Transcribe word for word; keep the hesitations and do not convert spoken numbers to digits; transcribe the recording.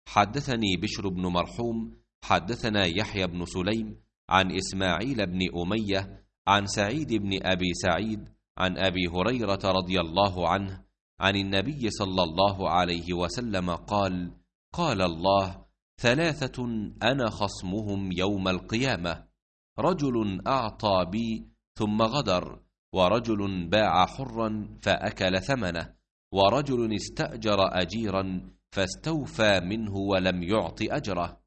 حدثني بشر بن مرحوم حدثنا يحيى بن سليم عن إسماعيل بن أمية عن سعيد بن أبي سعيد عن أبي هريرة رضي الله عنه عن النبي صلى الله عليه وسلم قال: قال الله: ثلاثة أنا خصمهم يوم القيامة: رجل أعطى بي ثم غدر، ورجل باع حرا فأكل ثمنه، ورجل استأجر أجيرا فاستوفى منه ولم يعط أجره.